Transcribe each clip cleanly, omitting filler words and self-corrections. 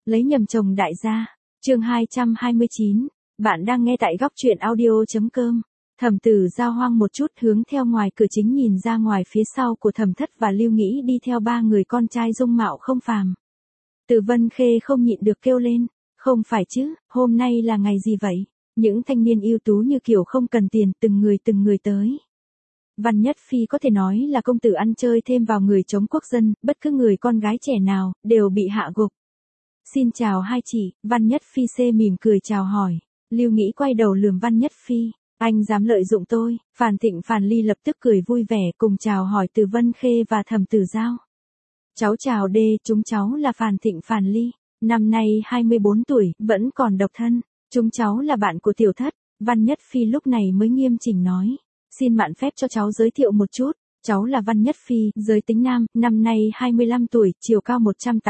Lấy nhầm chồng đại gia. Chương 229. Bạn đang nghe tại góc truyện audio.com. Thẩm Tử Giao hoang một chút hướng theo ngoài cửa chính nhìn ra ngoài phía sau của Thẩm Thất và Lưu Nghĩ đi theo ba người con trai dung mạo không phàm. Từ Vân Khê không nhịn được kêu lên, không phải chứ, hôm nay là ngày gì vậy? Những thanh niên ưu tú như kiểu không cần tiền từng người tới. Văn Nhất Phi có thể nói là công tử ăn chơi thêm vào người chống quốc dân, bất cứ người con gái trẻ nào, đều bị hạ gục. Xin chào hai chị, Văn Nhất Phi xê mỉm cười chào hỏi. Lưu Nghĩ quay đầu lườm Văn Nhất Phi, anh dám lợi dụng tôi. Phàn Thịnh Phàn Ly lập tức cười vui vẻ cùng chào hỏi Từ Vân Khê và Thẩm Tử Giao. Cháu chào đê, chúng cháu là Phàn Thịnh Phàn Ly, năm nay 24 tuổi, vẫn còn độc thân. Chúng cháu là bạn của Tiểu Thất. Văn Nhất Phi lúc này mới nghiêm chỉnh nói. Xin mạn phép cho cháu giới thiệu một chút. Cháu là Văn Nhất Phi, giới tính nam, năm nay 25 tuổi, chiều cao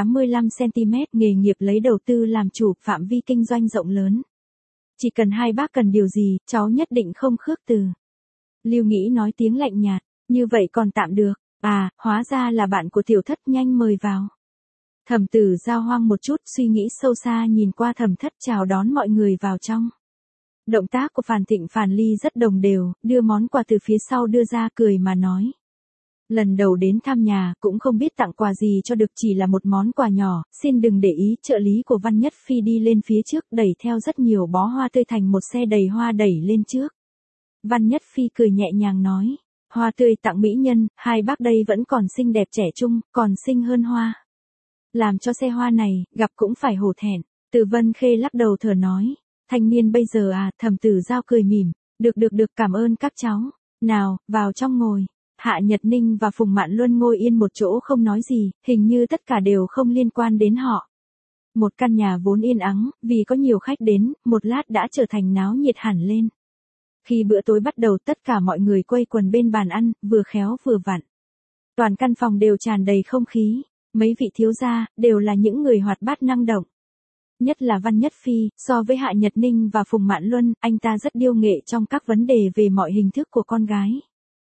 185cm, nghề nghiệp lấy đầu tư làm chủ, phạm vi kinh doanh rộng lớn. Chỉ cần hai bác cần điều gì, cháu nhất định không khước từ. Lưu Nghĩ nói tiếng lạnh nhạt, như vậy còn tạm được. À, hóa ra là bạn của Tiểu Thất, nhanh mời vào. Thẩm Tử Giao hoang một chút, suy nghĩ sâu xa nhìn qua Thẩm Thất chào đón mọi người vào trong. Động tác của Phàn Thịnh Phàn Ly rất đồng đều, đưa món quà từ phía sau đưa ra cười mà nói. Lần đầu đến thăm nhà, cũng không biết tặng quà gì cho được, chỉ là một món quà nhỏ, xin đừng để ý. Trợ lý của Văn Nhất Phi đi lên phía trước đẩy theo rất nhiều bó hoa tươi thành một xe đầy hoa đẩy lên trước. Văn Nhất Phi cười nhẹ nhàng nói, hoa tươi tặng mỹ nhân, hai bác đây vẫn còn xinh đẹp trẻ trung, còn xinh hơn hoa. Làm cho xe hoa này, gặp cũng phải hổ thẹn. Từ Vân Khê lắc đầu thở nói, thanh niên bây giờ à. Thẩm Tử Giao cười mỉm, được cảm ơn các cháu. Nào, vào trong ngồi. Hạ Nhật Ninh và Phùng Mạn Luân ngồi yên một chỗ không nói gì, hình như tất cả đều không liên quan đến họ. Một căn nhà vốn yên ắng, vì có nhiều khách đến, một lát đã trở thành náo nhiệt hẳn lên. Khi bữa tối bắt đầu, tất cả mọi người quây quần bên bàn ăn, vừa khéo vừa vặn. Toàn căn phòng đều tràn đầy không khí, mấy vị thiếu gia, đều là những người hoạt bát năng động. Nhất là Văn Nhất Phi, so với Hạ Nhật Ninh và Phùng Mạn Luân, anh ta rất điêu nghệ trong các vấn đề về mọi hình thức của con gái.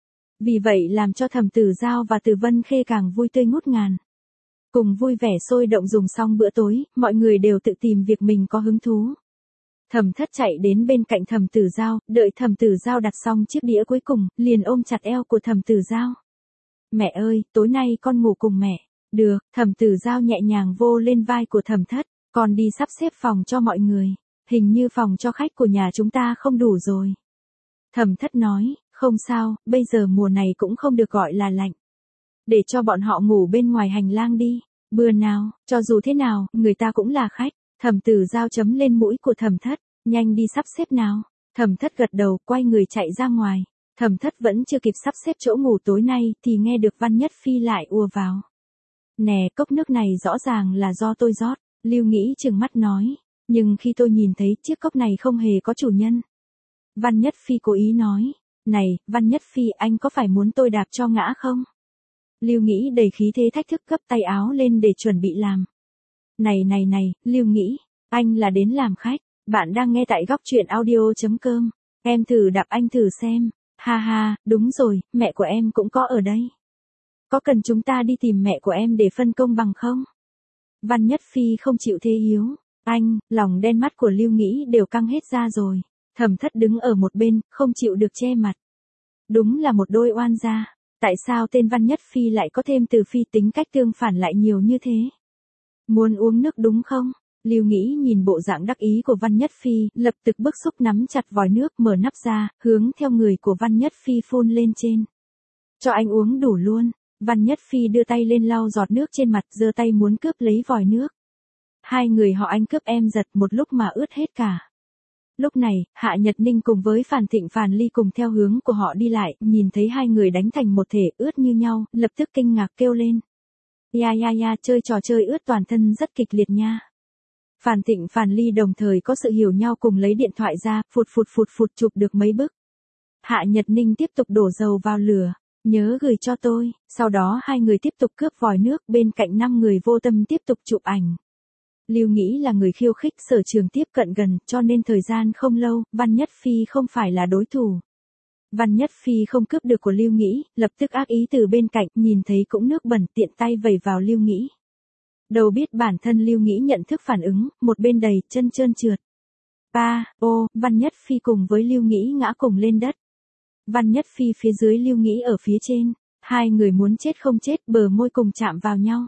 Vì vậy làm cho Thẩm Tử Giao và Từ Vân Khê càng vui tươi ngút ngàn. Cùng vui vẻ sôi động dùng xong bữa tối, mọi người đều tự tìm việc mình có hứng thú. Thẩm Thất chạy đến bên cạnh Thẩm Tử Giao, đợi Thẩm Tử Giao đặt xong chiếc đĩa cuối cùng, liền ôm chặt eo của Thẩm Tử Giao. Mẹ ơi, tối nay con ngủ cùng mẹ. Được, Thẩm Tử Giao nhẹ nhàng vô lên vai của Thẩm Thất, con đi sắp xếp phòng cho mọi người. Hình như phòng cho khách của nhà chúng ta không đủ rồi. Thẩm Thất nói, không sao, bây giờ mùa này cũng không được gọi là lạnh. Để cho bọn họ ngủ bên ngoài hành lang đi. Bữa nào, cho dù thế nào, người ta cũng là khách. Thẩm Tử Giao chấm lên mũi của Thẩm Thất, nhanh đi sắp xếp nào. Thẩm Thất gật đầu, quay người chạy ra ngoài. Thẩm Thất vẫn chưa kịp sắp xếp chỗ ngủ tối nay, thì nghe được Văn Nhất Phi lại ùa vào. Nè, cốc nước này rõ ràng là do tôi rót. Lưu Nghĩ trừng mắt nói, nhưng khi tôi nhìn thấy chiếc cốc này không hề có chủ nhân. Văn Nhất Phi cố ý nói, này, Văn Nhất Phi, anh có phải muốn tôi đạp cho ngã không? Lưu Nghĩ đầy khí thế thách thức gấp tay áo lên để chuẩn bị làm. Này, Lưu Nghĩ, anh là đến làm khách, bạn đang nghe tại góc truyện audio.com, em thử đạp anh thử xem. Ha ha, đúng rồi, mẹ của em cũng có ở đây. Có cần chúng ta đi tìm mẹ của em để phân công bằng không? Văn Nhất Phi không chịu thế yếu. Anh, lòng đen mắt của Lưu Nghĩ đều căng hết ra rồi. Thẩm Thất đứng ở một bên, không chịu được che mặt. Đúng là một đôi oan gia. Tại sao tên Văn Nhất Phi lại có thêm từ phi, tính cách tương phản lại nhiều như thế? Muốn uống nước đúng không? Lưu Nghĩ nhìn bộ dạng đắc ý của Văn Nhất Phi, lập tức bức xúc nắm chặt vòi nước, mở nắp ra, hướng theo người của Văn Nhất Phi phun lên trên. Cho anh uống đủ luôn. Văn Nhất Phi đưa tay lên lau giọt nước trên mặt, giơ tay muốn cướp lấy vòi nước. Hai người họ anh cướp em giật một lúc mà ướt hết cả. Lúc này, Hạ Nhật Ninh cùng với Phàn Thịnh Phàn Ly cùng theo hướng của họ đi lại, nhìn thấy hai người đánh thành một thể ướt như nhau, lập tức kinh ngạc kêu lên. Ya, chơi trò chơi ướt toàn thân rất kịch liệt nha. Phàn Thịnh Phàn Ly đồng thời có sự hiểu nhau cùng lấy điện thoại ra, phụt chụp được mấy bức. Hạ Nhật Ninh tiếp tục đổ dầu vào lửa. Nhớ gửi cho tôi. Sau đó hai người tiếp tục cướp vòi nước, bên cạnh 5 người vô tâm tiếp tục chụp ảnh. Lưu Nghĩ là người khiêu khích, sở trường tiếp cận gần, cho nên thời gian không lâu, Văn Nhất Phi không phải là đối thủ. Văn Nhất Phi không cướp được của Lưu Nghĩ, lập tức ác ý từ bên cạnh, nhìn thấy cũng nước bẩn, tiện tay vẩy vào Lưu Nghĩ. Đâu biết bản thân Lưu Nghĩ nhận thức phản ứng, một bên đầy chân trơn trượt. Văn Nhất Phi cùng với Lưu Nghĩ ngã cùng lên đất. Văn Nhất Phi phía dưới, Lưu Nghĩ ở phía trên, hai người muốn chết không chết, bờ môi cùng chạm vào nhau.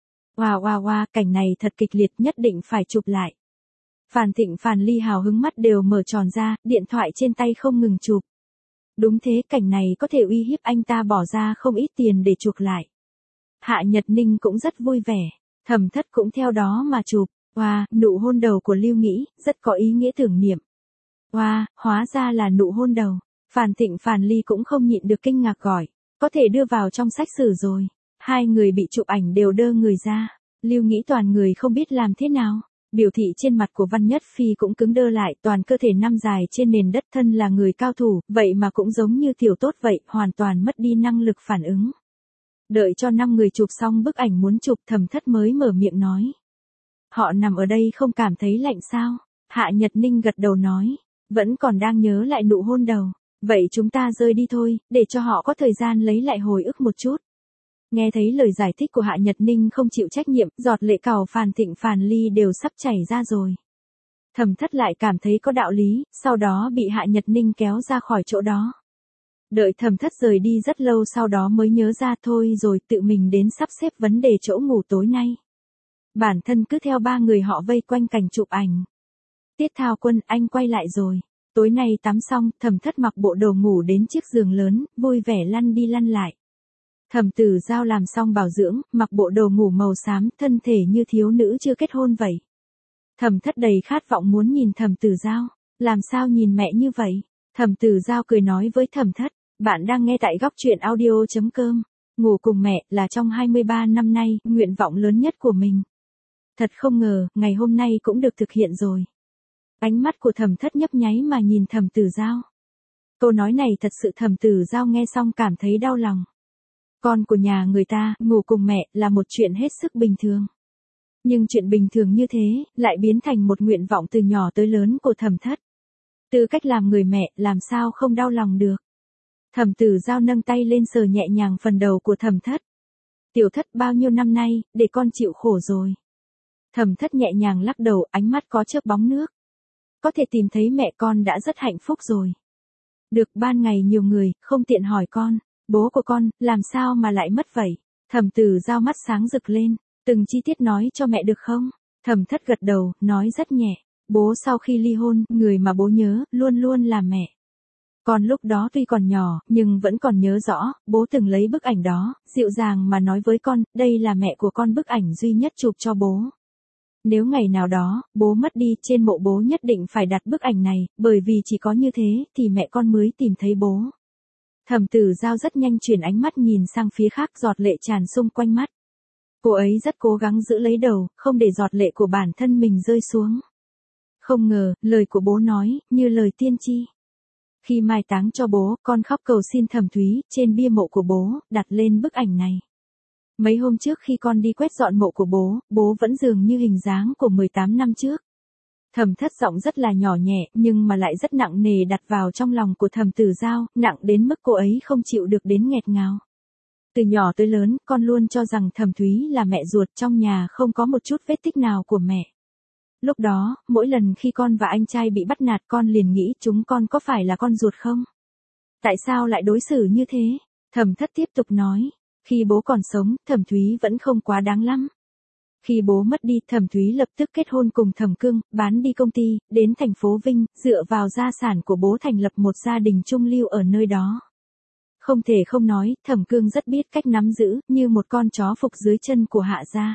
Wow, cảnh này thật kịch liệt, nhất định phải chụp lại. Phan Thịnh Phàn Ly hào hứng mắt đều mở tròn ra, điện thoại trên tay không ngừng chụp. Đúng thế, cảnh này có thể uy hiếp anh ta bỏ ra không ít tiền để chuộc lại. Hạ Nhật Ninh cũng rất vui vẻ, Thẩm Thất cũng theo đó mà chụp. Nụ hôn đầu của Lưu Nghĩ, rất có ý nghĩa tưởng niệm. Hóa ra là nụ hôn đầu. Phan Thịnh Phàn Ly cũng không nhịn được kinh ngạc gọi, có thể đưa vào trong sách sử rồi. Hai người bị chụp ảnh đều đơ người ra, Lưu Nghĩ toàn người không biết làm thế nào. Biểu thị trên mặt của Văn Nhất Phi cũng cứng đơ lại, toàn cơ thể nằm dài trên nền đất, thân là người cao thủ, vậy mà cũng giống như tiểu tốt vậy, hoàn toàn mất đi năng lực phản ứng. Đợi cho 5 người chụp xong bức ảnh muốn chụp, Thẩm Thất mới mở miệng nói. Họ nằm ở đây không cảm thấy lạnh sao? Hạ Nhật Ninh gật đầu nói, vẫn còn đang nhớ lại nụ hôn đầu. Vậy chúng ta rơi đi thôi, để cho họ có thời gian lấy lại hồi ức một chút. Nghe thấy lời giải thích của Hạ Nhật Ninh không chịu trách nhiệm, giọt lệ cào Phan Thịnh Phàn Ly đều sắp chảy ra rồi. Thẩm Thất lại cảm thấy có đạo lý, sau đó bị Hạ Nhật Ninh kéo ra khỏi chỗ đó. Đợi Thẩm Thất rời đi rất lâu sau đó mới nhớ ra, thôi rồi, tự mình đến sắp xếp vấn đề chỗ ngủ tối nay. Bản thân cứ theo 3 người họ vây quanh cảnh chụp ảnh. Tiết Thao Quân, anh quay lại rồi. Tối nay tắm xong, Thẩm Thất mặc bộ đồ ngủ đến chiếc giường lớn, vui vẻ lăn đi lăn lại. Thẩm Tử Giao làm xong bảo dưỡng, mặc bộ đồ ngủ màu xám, thân thể như thiếu nữ chưa kết hôn vậy. Thẩm Thất đầy khát vọng muốn nhìn Thẩm Tử Giao, làm sao nhìn mẹ như vậy? Thẩm Tử Giao cười nói với Thẩm Thất, bạn đang nghe tại góc truyện audio.com. Ngủ cùng mẹ là trong 23 năm nay, nguyện vọng lớn nhất của mình. Thật không ngờ, ngày hôm nay cũng được thực hiện rồi. Ánh mắt của Thẩm Thất nhấp nháy mà nhìn Thẩm Tử Giao. Câu nói này thật sự Thẩm Tử Giao nghe xong cảm thấy đau lòng. Con của nhà người ta, ngủ cùng mẹ là một chuyện hết sức bình thường. Nhưng chuyện bình thường như thế, lại biến thành một nguyện vọng từ nhỏ tới lớn của Thẩm Thất. Tư cách làm người mẹ, làm sao không đau lòng được. Thẩm Tử Giao nâng tay lên sờ nhẹ nhàng phần đầu của Thẩm Thất. Tiểu Thất, bao nhiêu năm nay, để con chịu khổ rồi. Thẩm Thất nhẹ nhàng lắc đầu, ánh mắt có chớp bóng nước. Có thể tìm thấy mẹ con đã rất hạnh phúc rồi. Được, ban ngày nhiều người, không tiện hỏi con, bố của con, làm sao mà lại mất vậy? Thẩm Tử Giao mắt sáng rực lên, từng chi tiết nói cho mẹ được không? Thẩm Thất gật đầu, nói rất nhẹ, bố sau khi ly hôn, người mà bố nhớ, luôn luôn là mẹ. Con lúc đó tuy còn nhỏ, nhưng vẫn còn nhớ rõ, bố từng lấy bức ảnh đó, dịu dàng mà nói với con, đây là mẹ của con, bức ảnh duy nhất chụp cho bố. Nếu ngày nào đó, bố mất đi, trên mộ bố nhất định phải đặt bức ảnh này, bởi vì chỉ có như thế, thì mẹ con mới tìm thấy bố. Thẩm Tử Giao rất nhanh chuyển ánh mắt nhìn sang phía khác, giọt lệ tràn xung quanh mắt. Cô ấy rất cố gắng giữ lấy đầu, không để giọt lệ của bản thân mình rơi xuống. Không ngờ, lời của bố nói, như lời tiên tri. Khi mai táng cho bố, con khóc cầu xin Thẩm Thúy, trên bia mộ của bố, đặt lên bức ảnh này. Mấy hôm trước khi con đi quét dọn mộ của bố vẫn dường như hình dáng của 18 năm trước. Thẩm Thất giọng rất là nhỏ nhẹ, nhưng mà lại rất nặng nề đặt vào trong lòng của Thẩm Tử Giao, nặng đến mức cô ấy không chịu được đến nghẹt ngào. Từ nhỏ tới lớn, con luôn cho rằng Thẩm Thúy là mẹ ruột, trong nhà không có một chút vết tích nào của mẹ. Lúc đó, mỗi lần khi con và anh trai bị bắt nạt, con liền nghĩ chúng con có phải là con ruột không? Tại sao lại đối xử như thế? Thẩm Thất tiếp tục nói, khi bố còn sống, Thẩm Thúy vẫn không quá đáng lắm. Khi bố mất đi, Thẩm Thúy lập tức kết hôn cùng Thẩm Cương, bán đi công ty, đến thành phố Vinh, dựa vào gia sản của bố thành lập một gia đình trung lưu ở nơi đó. Không thể không nói, Thẩm Cương rất biết cách nắm giữ, như một con chó phục dưới chân của Hạ gia.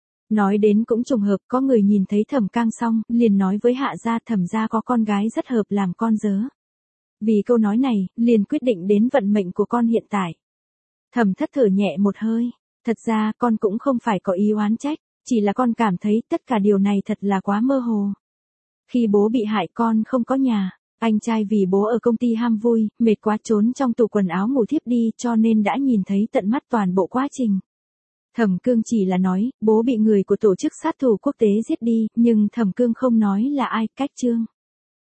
Nói đến cũng trùng hợp, có người nhìn thấy Thẩm Cang xong, liền nói với Hạ gia Thẩm gia có con gái rất hợp làm con dớ. Vì câu nói này, liền quyết định đến vận mệnh của con hiện tại. Thẩm Thất thở nhẹ một hơi, thật ra con cũng không phải có ý oán trách, chỉ là con cảm thấy tất cả điều này thật là quá mơ hồ. Khi bố bị hại con không có nhà, anh trai vì bố ở công ty ham vui, mệt quá trốn trong tủ quần áo ngủ thiếp đi cho nên đã nhìn thấy tận mắt toàn bộ quá trình. Thẩm Cương chỉ là nói, bố bị người của tổ chức sát thủ quốc tế giết đi, nhưng Thẩm Cương không nói là ai, cách chương.